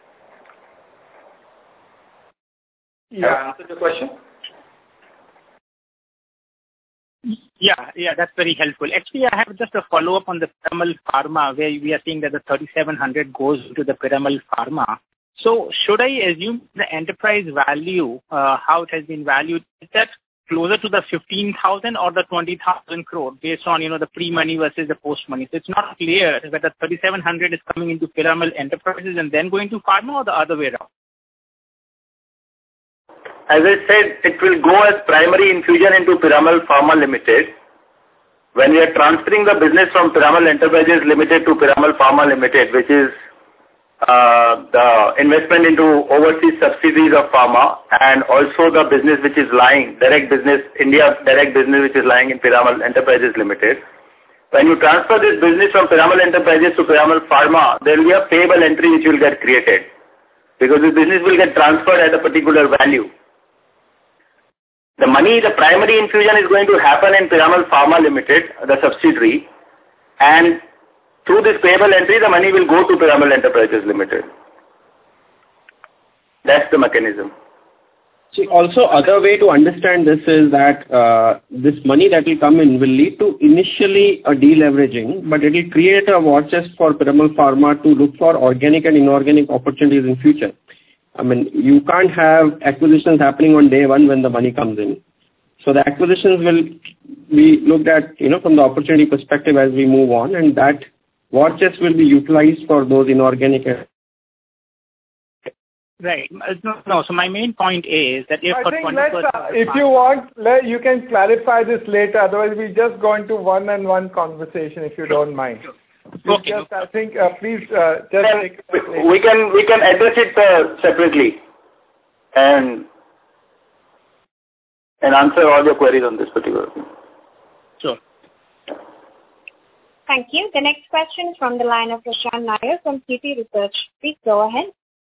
Yeah. Have I answered the question? Yeah, yeah, that's very helpful. Actually, I have just a follow-up on the Piramal Pharma, where we are seeing that the thirty-seven hundred goes to the Piramal Pharma. So should I assume the enterprise value, uh, how it has been valued, is that closer to the fifteen thousand or the twenty thousand crore based on, you know, the pre-money versus the post-money? So it's not clear whether thirty-seven hundred is coming into Piramal Enterprises and then going to Pharma or the other way around. as I said, it will go as primary infusion into Piramal Pharma Limited. When we are transferring the business from Piramal Enterprises Limited to Piramal Pharma Limited, which is uh, the investment into overseas subsidiaries of pharma, and also the business which is lying, direct business, India direct business which is lying in Piramal Enterprises Limited. When you transfer this business from Piramal Enterprises to Piramal Pharma, there will be a payable entry which will get created, because the business will get transferred at a particular value. The money, the primary infusion is going to happen in Piramal Pharma Limited, the subsidiary, and through this payable entry, the money will go to Piramal Enterprises Limited. That's the mechanism. See, also other way to understand this is that uh, this money that will come in will lead to initially a deleveraging, but it will create a war chest for Piramal Pharma to look for organic and inorganic opportunities in future. I mean, you can't have acquisitions happening on day one when the money comes in. So the acquisitions will be looked at, you know, from the opportunity perspective as we move on, and that war chest will be utilized for those inorganic. Right. No, no. So my main point is that if I for think twenty let's, percent... uh, if you want, let, you can clarify this later. Otherwise, we just go into one-on-one conversation if you don't mind. Okay. Just, I think, uh, please, uh, just take we, we can we can address it uh, separately, and and answer all your queries on this particular thing. Sure. Thank you. The next question is from the line of Prashant Nair from C P Research. Please go ahead.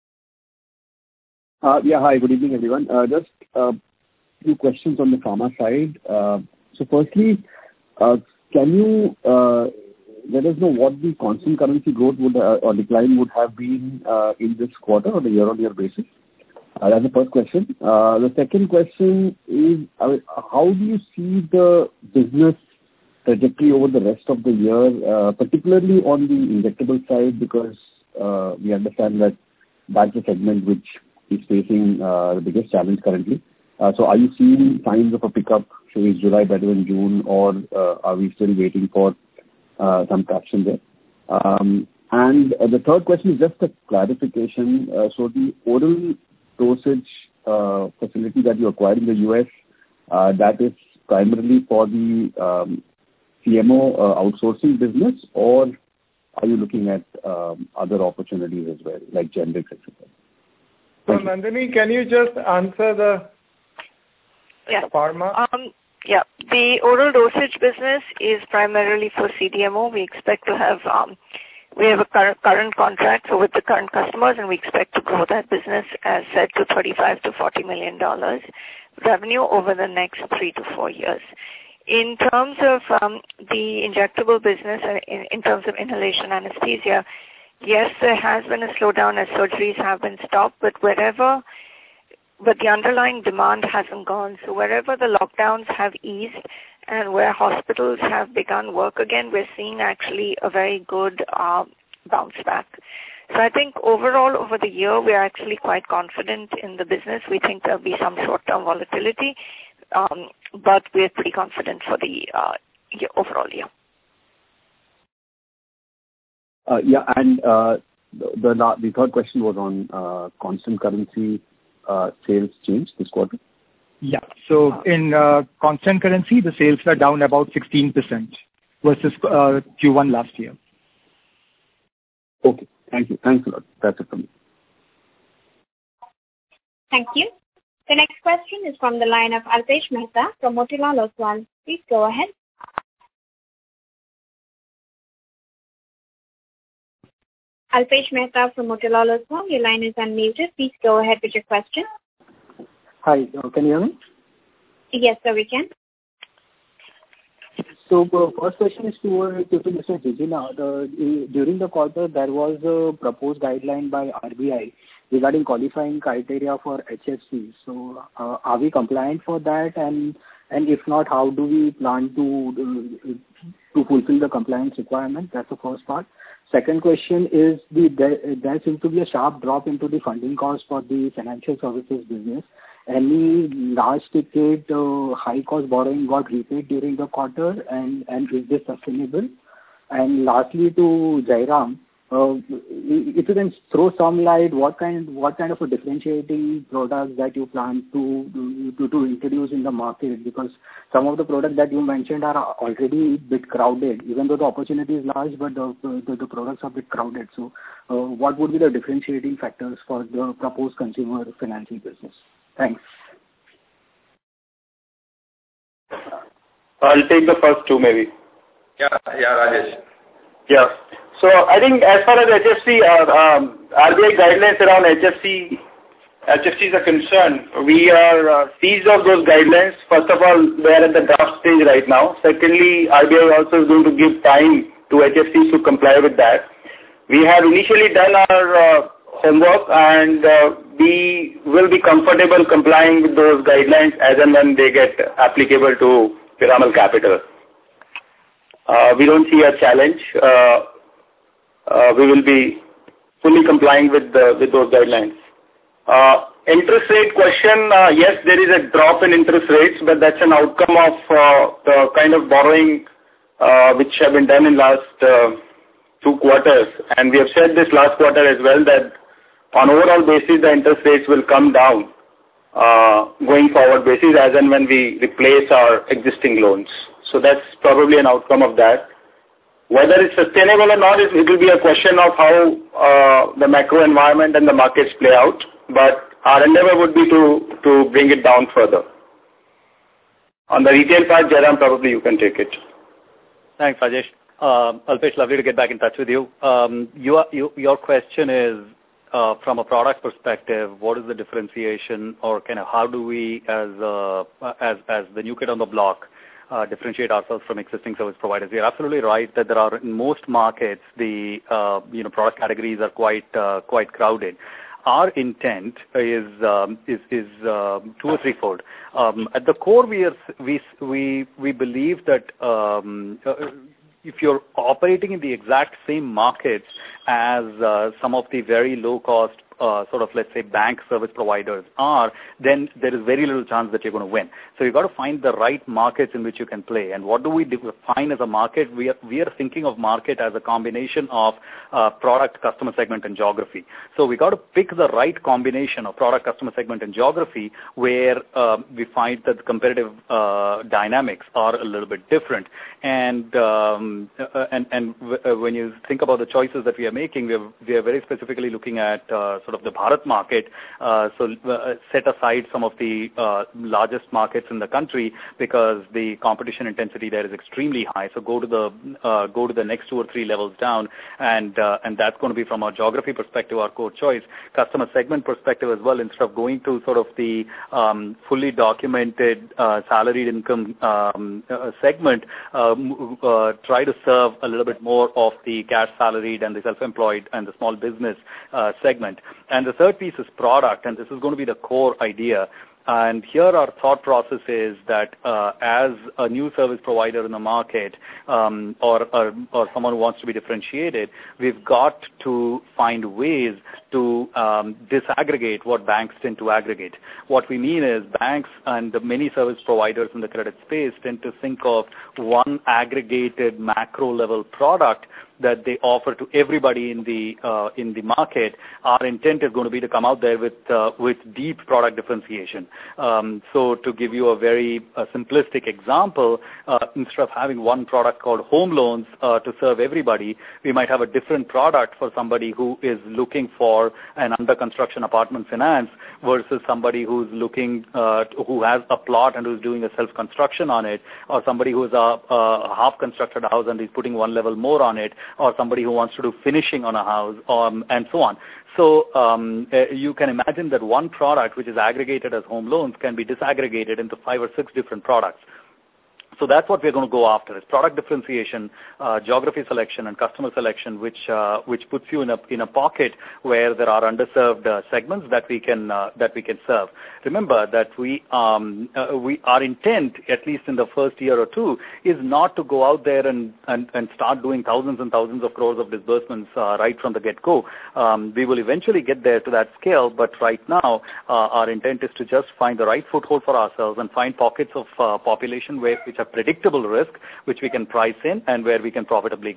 Uh, yeah, hi, good evening, everyone. Uh, just a uh, few questions on the pharma side. Uh, so firstly, uh, can you uh, let us know what the constant currency growth would uh, or decline would have been uh, in this quarter on a year-on-year basis? Uh, that's the first question. Uh, the second question is, uh, how do you see the business trajectory over the rest of the year, uh, particularly on the injectable side, because uh, we understand that that's a segment which is facing uh, the biggest challenge currently. Uh, so are you seeing signs of a pickup? So is July better than June, or uh, are we still waiting for uh, some traction there? Um, and uh, the third question is just a clarification. Uh, so the oral dosage uh, facility that you acquired in the U S, uh, that is primarily for the um, C M O uh, outsourcing business, or are you looking at um, other opportunities as well, like generics, et cetera? So, Nandini, can you just answer the yeah. pharma? Um, yeah, the oral dosage business is primarily for C D M O. We expect to have, um, we have a current, current contract so with the current customers, and we expect to grow that business, as said, to thirty-five to forty million dollars revenue over the next three to four years. In terms of um, the injectable business, uh, in, in terms of inhalation anesthesia, yes, there has been a slowdown as surgeries have been stopped, but wherever, but the underlying demand hasn't gone. So wherever the lockdowns have eased and where hospitals have begun work again, we're seeing actually a very good uh, bounce back. So I think overall over the year, we're actually quite confident in the business. We think there'll be some short-term volatility, um, but we're pretty confident for the uh, year, overall year. Uh, yeah, and uh, the, the the third question was on uh, constant currency uh, sales change this quarter. Yeah, so in uh, constant currency, the sales were down about sixteen percent versus uh, Q one last year. Okay, thank you. Thanks a lot. That's it from me. Thank you. The next question is from the line of Alpesh Mehta from Motilal Oswal. Please go ahead. Alpesh Mehta from Motilal Oswal, your line is unmuted. Please go ahead with your question. Hi, uh, can you hear me? Yes, sir, we can. So, uh, first question is to, uh, to Mister Jijina. The, during the quarter, there was a proposed guideline by R B I regarding qualifying criteria for H F C. So, uh, are we compliant for that? And and if not, how do we plan to uh, to fulfill the compliance requirement? That's the first part. Second question is, the there, there seems to be a sharp drop into the funding cost for the financial services business. Any large ticket uh, high cost borrowing got repaid during the quarter, and, and is this sustainable? And lastly, to Jairam, Uh, if you can throw some light, what kind what kind of a differentiating products that you plan to, to to introduce in the market? Because some of the products that you mentioned are already a bit crowded, even though the opportunity is large, but the the, the products are a bit crowded. So, uh, what would be the differentiating factors for the proposed consumer financing business? Thanks. I'll take the first two maybe. Yeah, yeah, Rajesh. Yeah. So I think as far as H F C, uh, um, R B I guidelines around H F C, H F Cs are concerned, we are uh, seized of those guidelines. First of all, they are at the draft stage right now. Secondly, R B I also is going to give time to H F Cs to comply with that. We have initially done our uh, homework and uh, we will be comfortable complying with those guidelines as and when they get applicable to Piramal Capital. Uh, we don't see a challenge. Uh, uh, we will be fully complying with the, with those guidelines. Uh, interest rate question, uh, yes, there is a drop in interest rates, but that's an outcome of uh, the kind of borrowing uh, which have been done in last uh, two quarters. And we have said this last quarter as well that on overall basis, the interest rates will come down uh, going forward basis as and when we replace our existing loans. So that's probably an outcome of that. Whether it's sustainable or not, it will be a question of how uh, the macro environment and the markets play out. But our endeavor would be to, to bring it down further. On the retail part, Jairam, probably you can take it. Thanks, Rajesh. Uh, Alpesh, lovely to get back in touch with you. Um, you, you your question is, uh, from a product perspective, what is the differentiation, or kind of how do we, as uh, as as the new kid on the block, Uh, differentiate ourselves from existing service providers? You're absolutely right that there are, in most markets, the uh, you know product categories are quite uh, quite crowded. Our intent is um, is, is uh, two or threefold. Um, at the core, we are we we we believe that um, uh, if you're operating in the exact same markets as uh, some of the very low cost Uh, sort of, let's say, bank service providers are, then there is very little chance that you're going to win. So you've got to find the right markets in which you can play. And what do we define as a market? We are, we are thinking of market as a combination of uh, product, customer segment, and geography. So we got to pick the right combination of product, customer segment, and geography where uh, we find that the competitive uh, dynamics are a little bit different. And um, uh, and and w- uh, when you think about the choices that we are making, we are, we are very specifically looking at uh, sort of the Bharat market, uh, so uh, set aside some of the uh, largest markets in the country because the competition intensity there is extremely high. So go to the uh, go to the next two or three levels down, and uh, and that's going to be from our geography perspective our core choice. Customer segment perspective as well. Instead of going to sort of the um, fully documented uh, salaried income um, uh, segment, um, uh, try to serve a little bit more of the cash salaried and the self-employed and the small business uh, segment. And the third piece is product, and this is going to be the core idea. And here our thought process is that uh, as a new service provider in the market um, or, or or someone who wants to be differentiated, we've got to find ways to um, disaggregate what banks tend to aggregate. What we mean is banks and the many service providers in the credit space tend to think of one aggregated macro level product that they offer to everybody in the uh, in the market. Our intent is going to be to come out there with uh, with deep product differentiation. Um, so to give you a very uh, simplistic example, uh, instead of having one product called home loans uh, to serve everybody, we might have a different product for somebody who is looking for an under construction apartment finance versus somebody who's looking uh, who has a plot and who's doing a self construction on it, or somebody who has a, a half constructed house and is putting one level more on it, or somebody who wants to do finishing on a house, um, and so on. So um, uh, you can imagine that one product, which is aggregated as home loans, can be disaggregated into five or six different products. So that's what we're going to go after, is product differentiation, uh, geography selection, and customer selection, which uh, which puts you in a in a pocket where there are underserved uh, segments that we can uh, that we can serve. Remember that we um, uh, we our intent, at least in the first year or two, is not to go out there and and, and start doing thousands and thousands of crores of disbursements uh, right from the get-go. Um, we will eventually get there to that scale, but right now uh, our intent is to just find the right foothold for ourselves and find pockets of uh, population where which are predictable risk, which we can price in and where we can profitably grow.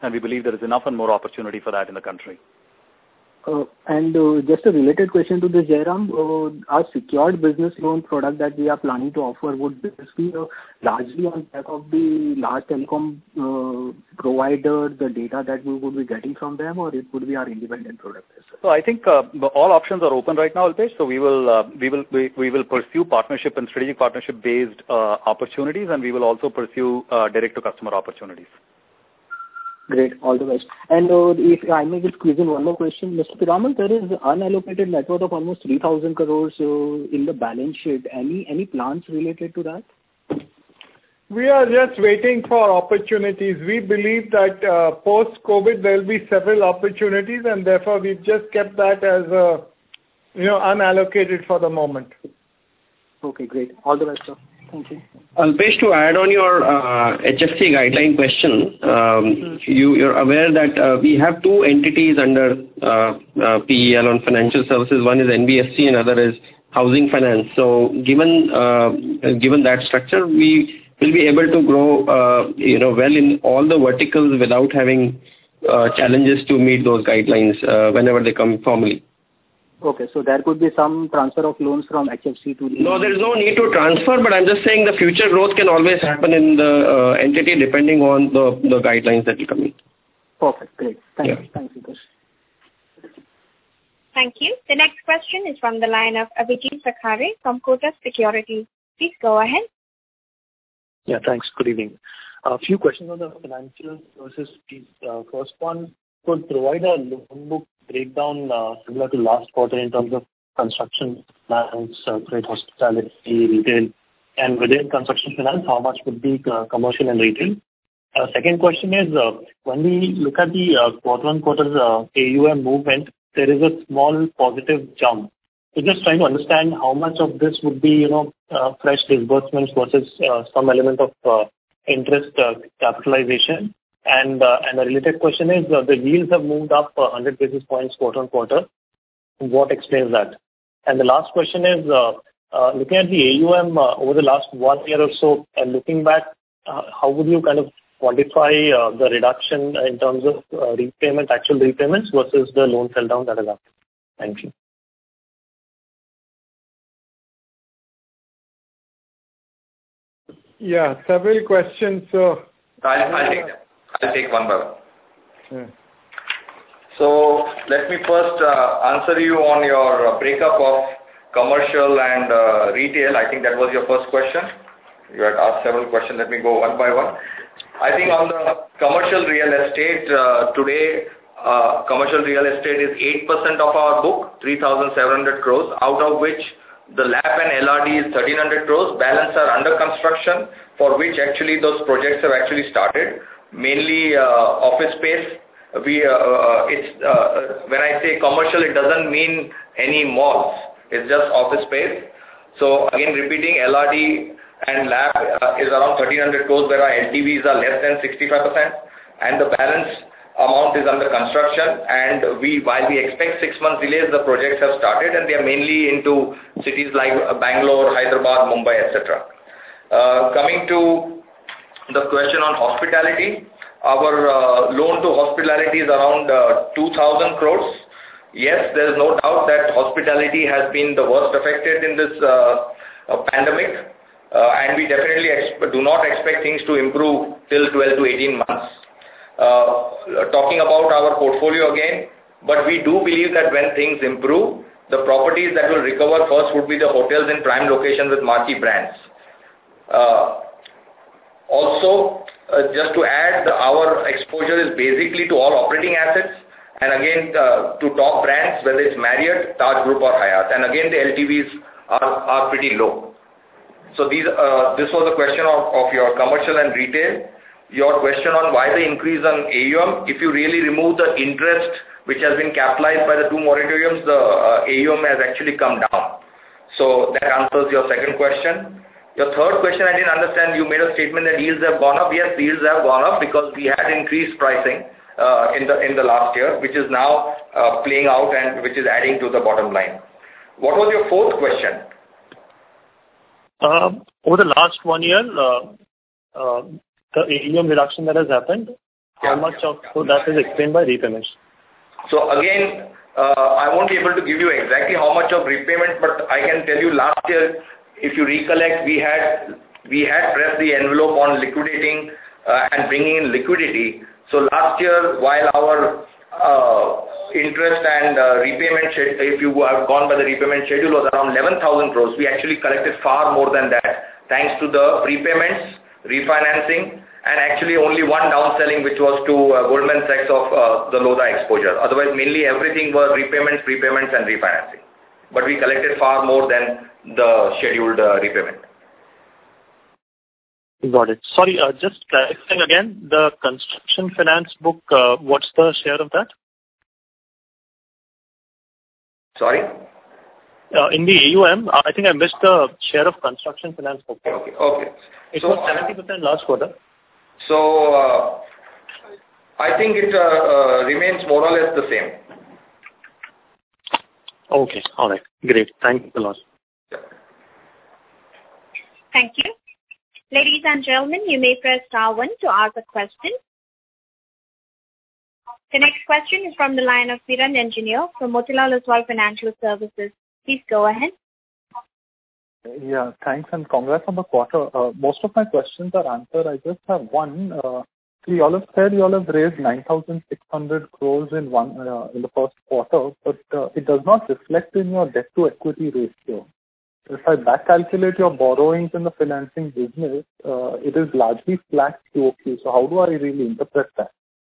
and we believe there is enough and more opportunity for that in the country. Uh, and uh, just a related question to this, Jairam, uh, our secured business loan product that we are planning to offer, would this be uh, largely on back of the large telecom uh, provider, the data that we would be getting from them, or it would be our independent product? So I think uh, all options are open right now, Alpesh. So we will uh, we will we, we will pursue partnership and strategic partnership based uh, opportunities, and we will also pursue uh, direct to customer opportunities. Great. All the best. And uh, if I may just squeeze in one more question, Mister Piramal, there is unallocated net worth of almost three thousand crores uh, in the balance sheet. Any any plans related to that? We are just waiting for opportunities. We believe that uh, post-COVID there will be several opportunities, and therefore we've just kept that as a, you know, unallocated for the moment. Okay, great. All the best, sir. Thank you. Alpesh, to add on your uh, H F C guideline question, um, mm-hmm. you, you're aware that uh, we have two entities under uh, uh, P E L on financial services. One is N B F C and other is Housing Finance. So given uh, given that structure, we will be able to grow uh, you know, well in all the verticals without having uh, challenges to meet those guidelines uh, whenever they come formally. Okay, so there could be some transfer of loans from H F C to... The no, there is no need to transfer, but I'm just saying the future growth can always happen in the uh, entity depending on the, the guidelines that will come in. Perfect, great. Thank yeah. you. Thank you. Thank you. The next question is from the line of Abhijit Sakhare from Kotak Securities. Please go ahead. Yeah, thanks. Good evening. A few questions on the financial services piece. Uh, first one, could provide a loan book breakdown uh, similar to last quarter in terms of construction finance, uh, credit, hospitality, retail, and within construction finance, how much would be uh, commercial and retail? Uh, second question is, uh, when we look at the uh, quarter-on-quarter uh, A U M movement, there is a small positive jump. So just trying to understand how much of this would be, you know, uh, fresh disbursements versus uh, some element of uh, interest uh, capitalization. And uh, and a related question is, uh, the yields have moved up uh, one hundred basis points quarter-on-quarter. What explains that? And the last question is, uh, uh, looking at the A U M uh, over the last one year or so, and looking back, uh, how would you kind of quantify uh, the reduction in terms of uh, repayment, actual repayments versus the loan sell down that has happened? Thank you. Yeah, several questions. So I'll, I'll take them. I'll take one by one. Yeah. So let me first uh, answer you on your uh, breakup of commercial and uh, retail. I think that was your first question. You had asked several questions. Let me go one by one. I think on the commercial real estate, uh, today, uh, commercial real estate is eight percent of our book, three thousand seven hundred crores, out of which the L A P and L R D is thirteen hundred crores. Balance are under construction, for which actually those projects have actually started. Mainly uh, office space. We uh, uh, it's uh, when I say commercial, it doesn't mean any malls. It's just office space. So again, repeating, L R D and L A P uh, is around thirteen hundred crores, where our L T Vs are less than sixty-five percent, and the balance amount is under construction. And we, while we expect six months delays, the projects have started, and they are mainly into cities like Bangalore, Hyderabad, Mumbai, et cetera. Uh, coming to the question on hospitality, our uh, loan to hospitality is around uh, two thousand crores. Yes, there is no doubt that hospitality has been the worst affected in this uh, uh, pandemic, uh, and we definitely do not expect things to improve till twelve to eighteen months. Uh, talking about our portfolio again, but we do believe that when things improve, the properties that will recover first would be the hotels in prime locations with marquee brands. Uh, Also, uh, just to add, our exposure is basically to all operating assets, and again uh, to top brands, whether it's Marriott, Taj Group or Hyatt, and again the L T Vs are, are pretty low. So these, uh, this was a question of, of your commercial and retail. Your question on why the increase on A U M, if you really remove the interest which has been capitalized by the two moratoriums, the uh, A U M has actually come down. So that answers your second question. Your third question, I didn't understand. You made a statement that yields have gone up. Yes, yields have gone up because we had increased pricing uh, in the in the last year, which is now uh, playing out and which is adding to the bottom line. What was your fourth question? Uh, over the last one year, uh, uh, the A U M reduction that has happened, how much of so that is explained by repayments? So again, uh, I won't be able to give you exactly how much of repayment, but I can tell you last year, if you recollect, we had we had pressed the envelope on liquidating uh, and bringing in liquidity. So last year, while our uh, interest and uh, repayment, if you have gone by the repayment schedule, was around eleven thousand crores, we actually collected far more than that, thanks to the prepayments, refinancing, and actually only one downselling, which was to uh, Goldman Sachs of uh, the Lodha exposure. Otherwise, mainly everything were repayments, prepayments, and refinancing. But we collected far more than the scheduled uh, repayment. Got it. Sorry, uh, just clarifying again, the construction finance book, uh, what's the share of that? Sorry? Uh, in the A U M, uh, I think I missed the share of construction finance book. Okay. Okay. It so, was seventy percent last quarter. So, uh, I think it uh, uh, remains more or less the same. Okay. All right. Great. Thank you a lot. Thank you. Ladies and gentlemen, you may press star one to ask a question. The next question is from the line of Piran Engineer from Motilal Oswal Financial Services. Please go ahead. Yeah, thanks and congrats on the quarter. Uh, most of my questions are answered. I just have one. Uh, so you all have said you all have raised nine thousand six hundred crores in one uh, in the first quarter, but uh, it does not reflect in your debt to equity ratio. If I back calculate your borrowings in the financing business, uh, it is largely flat Q O Q. So how do I really interpret that?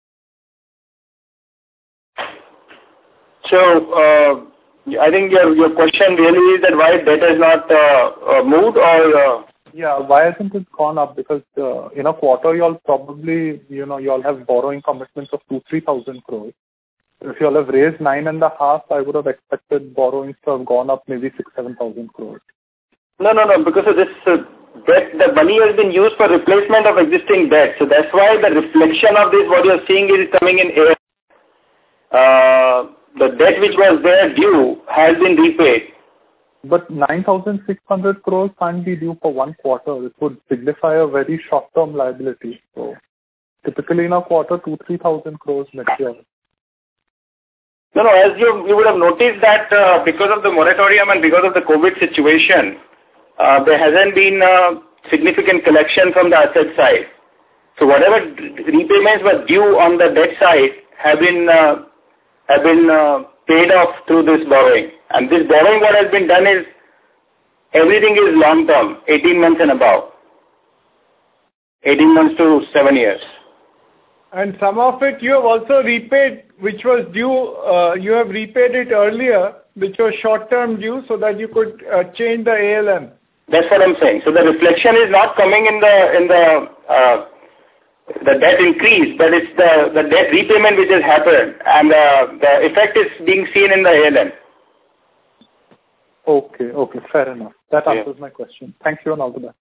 So, uh, I think your your question really is that why debt has not uh, uh, moved or... Uh... Yeah, why hasn't it gone up? Because uh, in a quarter, you all probably, you know, you all have borrowing commitments of two, three thousand crores. If you all have raised nine and a half, I would have expected borrowings to have gone up maybe six, seven thousand crores. No, no, no, because of this uh, debt, the money has been used for replacement of existing debt. So that's why the reflection of this, what you're seeing is coming in air. Uh, the debt which was there due has been repaid. But nine thousand six hundred crores can't be due for one quarter. It would signify a very short-term liability. So typically in a quarter, two, three thousand crores mature. No, no, as you, you would have noticed that uh, because of the moratorium and because of the COVID situation, uh, there hasn't been uh, significant collection from the asset side. So whatever repayments were due on the debt side have been uh, have been uh, paid off through this borrowing. And this borrowing, what has been done is, everything is long term, eighteen months and above. eighteen months to seven years. And some of it you have also repaid, which was due, uh, you have repaid it earlier, which was short-term due, so that you could uh, change the A L M. That's what I'm saying. So the reflection is not coming in the in the uh, the debt increase, but it's the, the debt repayment which has happened, and uh, the effect is being seen in the A L M. Okay, okay, fair enough. That answers yeah. my question. Thank you and all the best.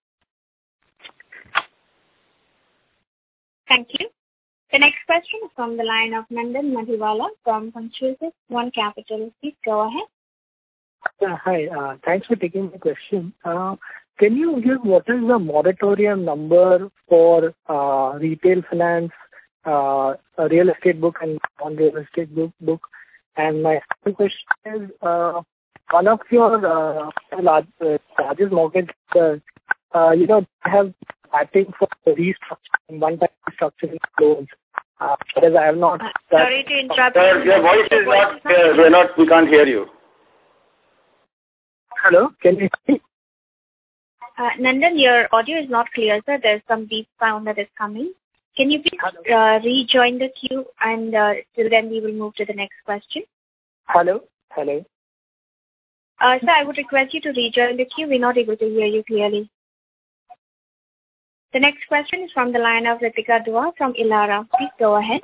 Thank you. The next question is from the line of Nandan Madhiwala from Consultus One Capital. Please go ahead. Uh, hi, uh, thanks for taking my question. Uh, can you give what is the moratorium number for uh, retail finance, uh, a real estate book and non-real estate book? book? And my second question is, uh, one of your uh, large, uh, largest mortgage, uh, uh, you know, have acting for restructuring, one-time restructuring loans. Uh, because I have not. Uh, sorry to interrupt. Sir, your voice is not. Uh, we're not. We can't hear you. Hello, can you hear me? Uh, Nandan, your audio is not clear, sir. There's some deep sound that is coming. Can you please uh, rejoin the queue, and uh, till then we will move to the next question. Hello, hello. Uh, sir, I would request you to rejoin the queue. We're not able to hear you clearly. The next question is from the line of Ritika Dua from Elara. Please go ahead.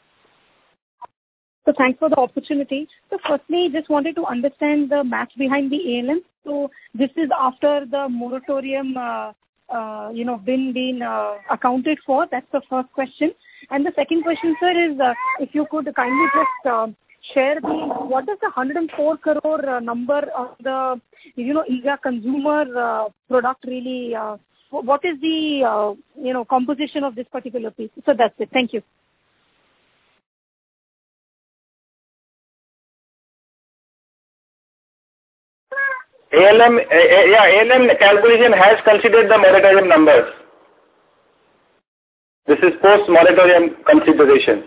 So thanks for the opportunity. So firstly, just wanted to understand the math behind the A L M. So this is after the moratorium, uh, uh, you know, been been uh, accounted for. That's the first question. And the second question, sir, is uh, if you could kindly just uh, share the what is the one hundred four crore uh, number of the, you know, E G A consumer uh, product really. Uh, What is the, uh, you know, composition of this particular piece? So that's it. Thank you. A L M, yeah, A L M calculation has considered the moratorium numbers. This is post-moratorium consideration.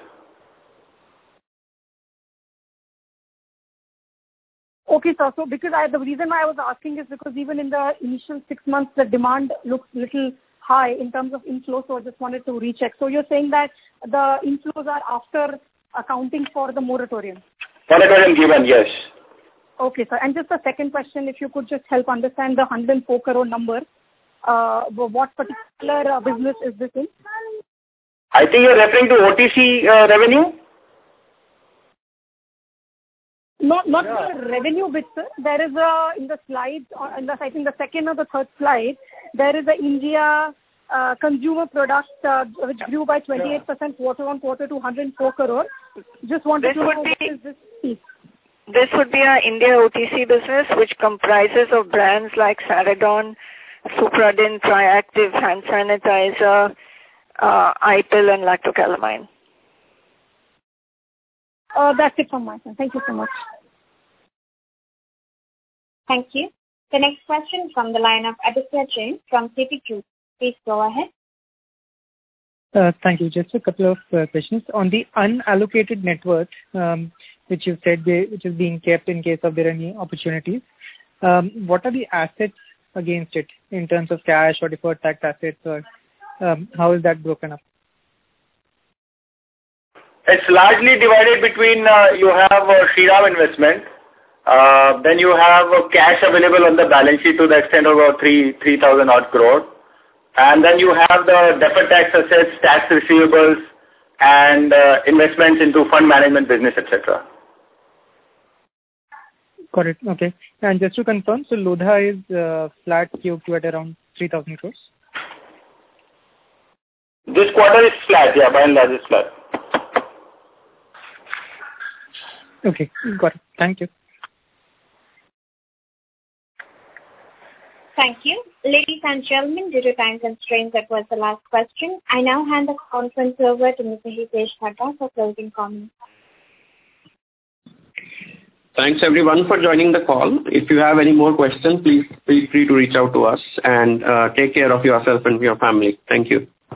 Okay, sir. So because I, the reason why I was asking is because even in the initial six months, the demand looks little high in terms of inflow. So I just wanted to recheck. So you're saying that the inflows are after accounting for the moratorium? Moratorium given, yes. Okay, sir. And just the second question, if you could just help understand the one hundred four crore number, uh, what particular uh, business is this in? I think you're referring to O T C uh, revenue? Not not yeah. the revenue bit, sir. There is a, in the slides, in the, I think the second or the third slide, there is a India uh, consumer product uh, which grew by twenty-eight percent yeah. quarter on quarter to one hundred four crore. Just wanted this to know be, what is this piece. This would be our India O T C business, which comprises of brands like Saradon, Supradyn, Triactive, hand sanitizer, uh, I-Pill and Lactocalamine. Uh, that's it from my side. Thank you so much. Thank you. The next question from the line of Aditya Jain from Citigroup. Please go ahead. Uh, thank you. Just a couple of uh, questions. On the unallocated net worth, um, which you said they, which is being kept in case of there are any opportunities, um, what are the assets against it in terms of cash or deferred tax assets, or um, how is that broken up? It's largely divided between, uh, you have uh, Shriram Investment, uh, then you have uh, cash available on the balance sheet to the extent of about three, 3,000 odd crore. And then you have the deferred tax assets, tax receivables, and uh, investments into fund management business, et cetera. Got it. Okay. And just to confirm, so Lodha is uh, flat Q Q at around three thousand crores? This quarter is flat, yeah, by and large it's flat. Okay, got it. Thank you. Thank you. Ladies and gentlemen, due to time constraints, that was the last question. I now hand the conference over to Mister Hitesh Dhaddha for closing comments. Thanks everyone for joining the call. If you have any more questions, please feel free to reach out to us, and uh, take care of yourself and your family. Thank you.